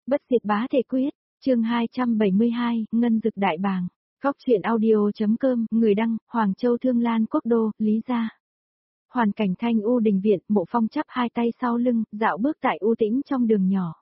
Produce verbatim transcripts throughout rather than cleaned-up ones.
Bất diệt bá thể quyết, chương hai trăm bảy mươi hai, Ngân Dực Đại Bàng. Góc truyện audio.com, người đăng, Hoàng Châu Thương Lan Quốc Đô, Lý Gia. Hoàn cảnh thanh u đình viện, Mộ Phong chắp hai tay sau lưng, dạo bước tại u tĩnh trong đường nhỏ.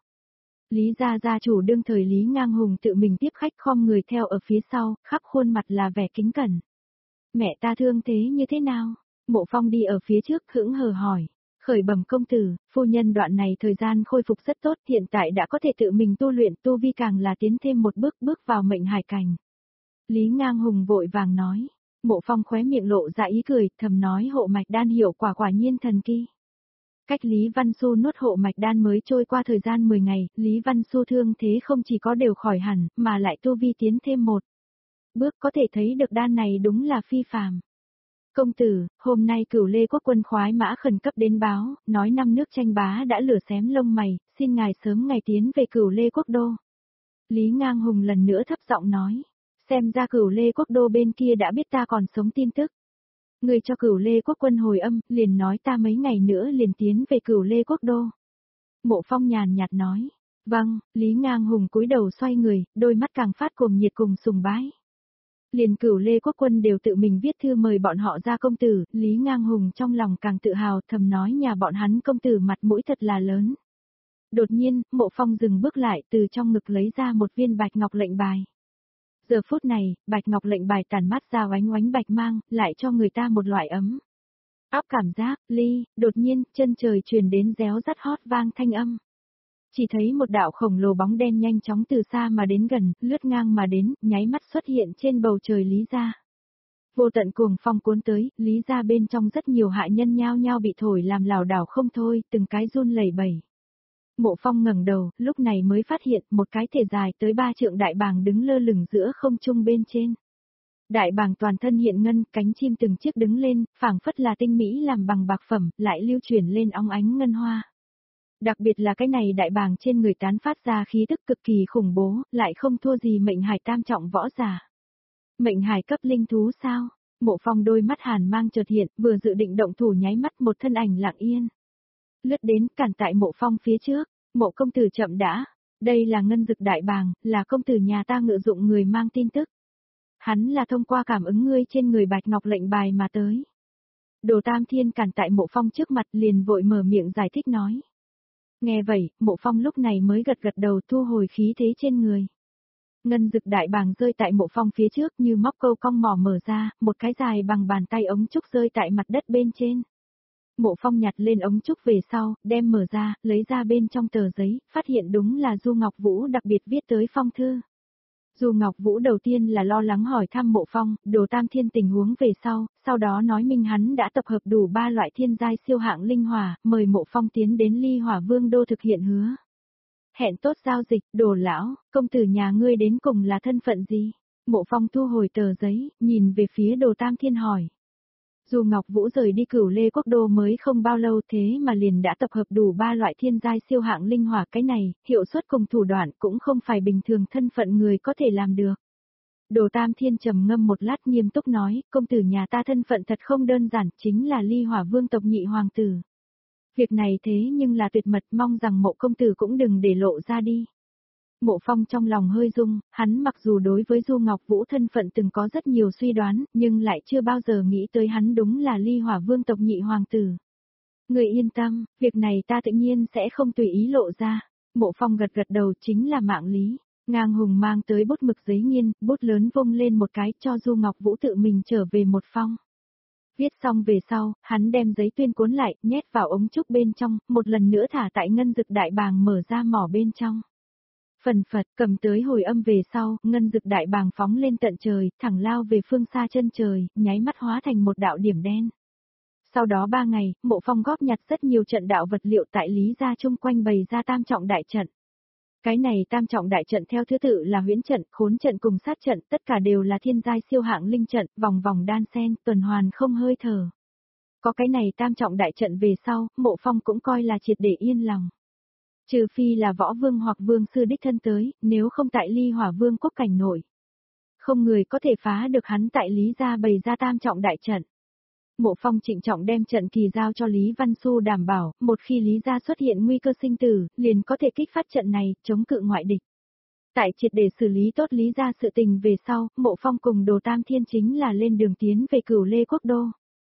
Lý Gia gia chủ đương thời Lý Ngang Hùng tự mình tiếp khách khom người theo ở phía sau, khắp khuôn mặt là vẻ kính cẩn. Mẹ ta thương thế như thế nào? Mộ Phong đi ở phía trước hững hờ hỏi. Khởi bẩm công tử, phu nhân đoạn này thời gian khôi phục rất tốt, hiện tại đã có thể tự mình tu luyện, tu vi càng là tiến thêm một bước bước vào mệnh hải cảnh. Lý Ngang Hùng vội vàng nói. Mộ Phong khóe miệng lộ ra ý cười, thầm nói hộ mạch đan hiệu quả quả nhiên thần kỳ. Cách Lý Văn Xu nuốt hộ mạch đan mới trôi qua thời gian mười ngày, Lý Văn Xu thương thế không chỉ có đều khỏi hẳn, mà lại tu vi tiến thêm một bước, có thể thấy được đan này đúng là phi phàm. Công tử, hôm nay Cửu Lê quốc quân khoái mã khẩn cấp đến báo, nói năm nước tranh bá đã lửa xém lông mày, xin ngài sớm ngày tiến về Cửu Lê quốc đô. Lý Ngang Hùng lần nữa thấp giọng nói, xem ra Cửu Lê quốc đô bên kia đã biết ta còn sống tin tức. Người cho Cửu Lê quốc quân hồi âm, liền nói ta mấy ngày nữa liền tiến về Cửu Lê quốc đô. Mộ Phong nhàn nhạt nói, vâng. Lý Ngang Hùng cúi đầu xoay người, đôi mắt càng phát cuồng nhiệt cùng sùng bái. Liền Cửu Lê quốc quân đều tự mình viết thư mời bọn họ ra công tử, Lý Ngang Hùng trong lòng càng tự hào, thầm nói nhà bọn hắn công tử mặt mũi thật là lớn. Đột nhiên, Mộ Phong dừng bước lại, từ trong ngực lấy ra một viên bạch ngọc lệnh bài. Giờ phút này, bạch ngọc lệnh bài tản mắt ra oánh oánh bạch mang, lại cho người ta một loại ấm áp cảm giác. Ly, đột nhiên, chân trời truyền đến réo rắt hót vang thanh âm. Chỉ thấy một đạo khổng lồ bóng đen nhanh chóng từ xa mà đến gần, lướt ngang mà đến, nháy mắt xuất hiện trên bầu trời Lý Gia. Vô tận cuồng phong cuốn tới, Lý Gia bên trong rất nhiều hạ nhân nhao nhao bị thổi làm lảo đảo không thôi, từng cái run lẩy bẩy. Mộ Phong ngẩng đầu, lúc này mới phát hiện một cái thể dài tới ba trượng đại bàng đứng lơ lửng giữa không trung bên trên. Đại bàng toàn thân hiện ngân, cánh chim từng chiếc đứng lên, phảng phất là tinh mỹ làm bằng bạc phẩm, lại lưu chuyển lên óng ánh ngân hoa. Đặc biệt là cái này đại bàng trên người tán phát ra khí tức cực kỳ khủng bố, lại không thua gì mệnh hải tam trọng võ giả. Mệnh hải cấp linh thú sao? Mộ Phong đôi mắt hàn mang chợt hiện, vừa dự định động thủ nháy mắt một thân ảnh lặng yên. Lướt đến cản tại Mộ Phong phía trước, Mộ công tử chậm đã, đây là Ngân Dực Đại Bàng, là công tử nhà ta ngự dụng người mang tin tức. Hắn là thông qua cảm ứng ngươi trên người bạch ngọc lệnh bài mà tới. Đồ Tam Thiên cản tại Mộ Phong trước mặt liền vội mở miệng giải thích nói. Nghe vậy, Mộ Phong lúc này mới gật gật đầu thu hồi khí thế trên người. Ngân Dực Đại Bàng rơi tại Mộ Phong phía trước như móc câu cong mỏ mở ra, một cái dài bằng bàn tay ống trúc rơi tại mặt đất bên trên. Mộ Phong nhặt lên ống trúc về sau, đem mở ra, lấy ra bên trong tờ giấy, phát hiện đúng là Du Ngọc Vũ đặc biệt viết tới phong thư. Du Ngọc Vũ đầu tiên là lo lắng hỏi thăm Mộ Phong, Đồ Tam Thiên tình huống về sau, sau đó nói minh hắn đã tập hợp đủ ba loại thiên giai siêu hạng linh hỏa, mời Mộ Phong tiến đến Ly Hỏa Vương đô thực hiện hứa. Hẹn tốt giao dịch, Đồ lão, công tử nhà ngươi đến cùng là thân phận gì? Mộ Phong thu hồi tờ giấy, nhìn về phía Đồ Tam Thiên hỏi. Du Ngọc Vũ rời đi Cửu Lê quốc đô mới không bao lâu thế mà liền đã tập hợp đủ ba loại thiên giai siêu hạng linh hỏa, cái này, hiệu suất cùng thủ đoạn cũng không phải bình thường thân phận người có thể làm được. Đồ Tam Thiên trầm ngâm một lát nghiêm túc nói, công tử nhà ta thân phận thật không đơn giản, chính là Ly Hỏa Vương tộc nhị hoàng tử. Việc này thế nhưng là tuyệt mật, mong rằng Mộ công tử cũng đừng để lộ ra đi. Mộ Phong trong lòng hơi rung, hắn mặc dù đối với Du Ngọc Vũ thân phận từng có rất nhiều suy đoán, nhưng lại chưa bao giờ nghĩ tới hắn đúng là Ly Hỏa Vương tộc nhị hoàng tử. Người yên tâm, việc này ta tự nhiên sẽ không tùy ý lộ ra. Mộ Phong gật gật đầu, chính là mạng lý. Ngang Hùng mang tới bút mực giấy nghiên, bút lớn vung lên một cái cho Du Ngọc Vũ tự mình trở về một phong. Viết xong về sau, hắn đem giấy tuyên cuốn lại, nhét vào ống trúc bên trong, một lần nữa thả tại Ngân Dực Đại Bàng mở ra mỏ bên trong. Phần phật cầm tới hồi âm về sau, Ngân Dực Đại Bàng phóng lên tận trời, thẳng lao về phương xa chân trời, nháy mắt hóa thành một đạo điểm đen. Sau đó ba ngày, Mộ Phong góp nhặt rất nhiều trận đạo vật liệu tại Lý Gia chung quanh bày ra tam trọng đại trận. Cái này tam trọng đại trận theo thứ tự là huyễn trận, khốn trận cùng sát trận, tất cả đều là thiên giai siêu hạng linh trận, vòng vòng đan xen, tuần hoàn không hơi thở. Có cái này tam trọng đại trận về sau, Mộ Phong cũng coi là triệt để yên lòng. Trừ phi là võ vương hoặc vương sư đích thân tới, nếu không tại Ly Hỏa Vương quốc cảnh nổi. Không người có thể phá được hắn tại Lý Gia bày ra tam trọng đại trận. Mộ Phong trịnh trọng đem trận kỳ giao cho Lý Văn Xu đảm bảo, một khi Lý gia xuất hiện nguy cơ sinh tử, liền có thể kích phát trận này, chống cự ngoại địch. Tại triệt để xử lý tốt Lý gia sự tình về sau, Mộ Phong cùng Đồ Tam Thiên chính là lên đường tiến về Cửu Lê Quốc Đô.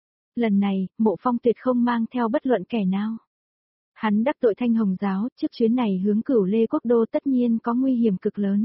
Lần này, Mộ Phong tuyệt không mang theo bất luận kẻ nào. Hắn đắc tội Thanh Hồng giáo, trước chuyến này hướng Cửu Lê Quốc Đô tất nhiên có nguy hiểm cực lớn.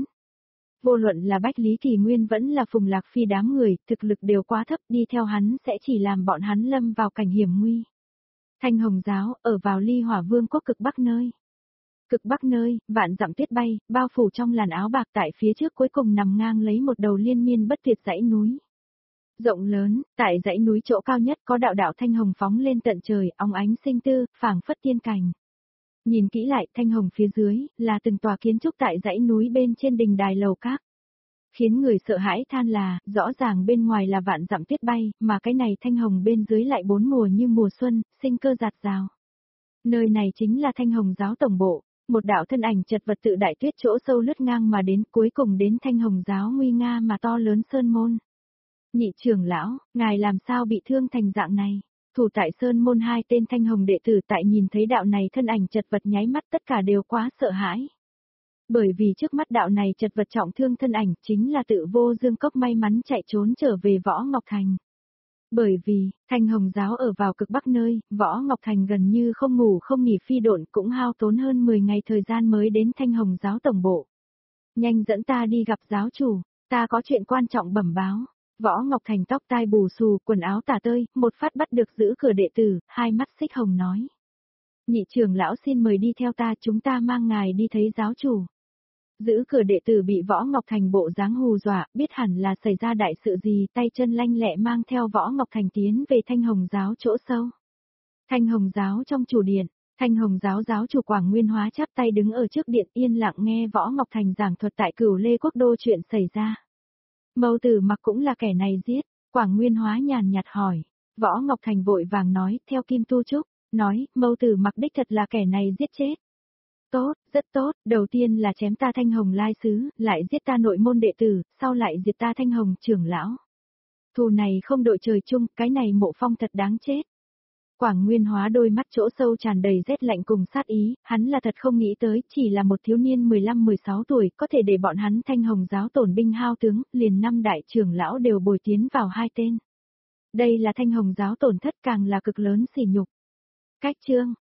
Vô luận là Bách Lý Kỳ Nguyên vẫn là Phùng Lạc Phi đám người, thực lực đều quá thấp, đi theo hắn sẽ chỉ làm bọn hắn lâm vào cảnh hiểm nguy. Thanh Hồng giáo, ở vào Ly Hỏa Vương quốc cực bắc nơi. Cực bắc nơi, vạn dặm tuyết bay, bao phủ trong làn áo bạc tại phía trước cuối cùng nằm ngang lấy một đầu liên miên bất tuyệt dãy núi. Rộng lớn, tại dãy núi chỗ cao nhất có đạo đạo thanh hồng phóng lên tận trời, óng ánh sinh tư, phảng phất tiên cảnh. Nhìn kỹ lại, thanh hồng phía dưới, là từng tòa kiến trúc tại dãy núi bên trên đình đài lầu các. Khiến người sợ hãi than là, rõ ràng bên ngoài là vạn dặm tuyết bay, mà cái này thanh hồng bên dưới lại bốn mùa như mùa xuân, sinh cơ giạt rào. Nơi này chính là Thanh Hồng giáo tổng bộ, một đạo thân ảnh chật vật tự đại tuyết chỗ sâu lướt ngang mà đến, cuối cùng đến Thanh Hồng giáo nguy nga mà to lớn sơn môn. Nhị trưởng lão, ngài làm sao bị thương thành dạng này? Thủ tại sơn môn hai tên Thanh Hồng đệ tử tại nhìn thấy đạo này thân ảnh chật vật nháy mắt tất cả đều quá sợ hãi. Bởi vì trước mắt đạo này chật vật trọng thương thân ảnh chính là tự vô dương cốc may mắn chạy trốn trở về Võ Ngọc Thành. Bởi vì, Thanh Hồng giáo ở vào cực bắc nơi, Võ Ngọc Thành gần như không ngủ không nghỉ phi độn cũng hao tốn hơn mười ngày thời gian mới đến Thanh Hồng giáo tổng bộ. Nhanh dẫn ta đi gặp giáo chủ, ta có chuyện quan trọng bẩm báo. Võ Ngọc Thành tóc tai bù xù, quần áo tả tơi, một phát bắt được giữ cửa đệ tử, hai mắt xích hồng nói. Nhị trưởng lão xin mời đi theo ta, chúng ta mang ngài đi thấy giáo chủ. Giữ cửa đệ tử bị Võ Ngọc Thành bộ dáng hù dọa, biết hẳn là xảy ra đại sự gì, tay chân lanh lẹ mang theo Võ Ngọc Thành tiến về Thanh Hồng giáo chỗ sâu. Thanh Hồng giáo trong chủ điện, Thanh Hồng giáo giáo chủ Quảng Nguyên Hóa chắp tay đứng ở trước điện yên lặng nghe Võ Ngọc Thành giảng thuật tại Cửu Lê Quốc Đô chuyện xảy ra. Mâu Tử Mặc cũng là kẻ này giết, Quảng Nguyên Hóa nhàn nhạt hỏi. Võ Ngọc Thành vội vàng nói, theo Kim Tu Trúc, nói, Mâu Tử Mặc đích thật là kẻ này giết chết. Tốt, rất tốt, đầu tiên là chém ta Thanh Hồng lai sứ, lại giết ta nội môn đệ tử, sau lại diệt ta Thanh Hồng trưởng lão. Thù này không đội trời chung, cái này Mộ Phong thật đáng chết. Quảng Nguyên Hóa đôi mắt chỗ sâu tràn đầy rét lạnh cùng sát ý, hắn là thật không nghĩ tới, chỉ là một thiếu niên mười lăm mười sáu tuổi, có thể để bọn hắn Thanh Hồng giáo tổn binh hao tướng, liền năm đại trưởng lão đều bồi tiến vào hai tên. Đây là Thanh Hồng giáo tổn thất càng là cực lớn sỉ nhục. Cách chương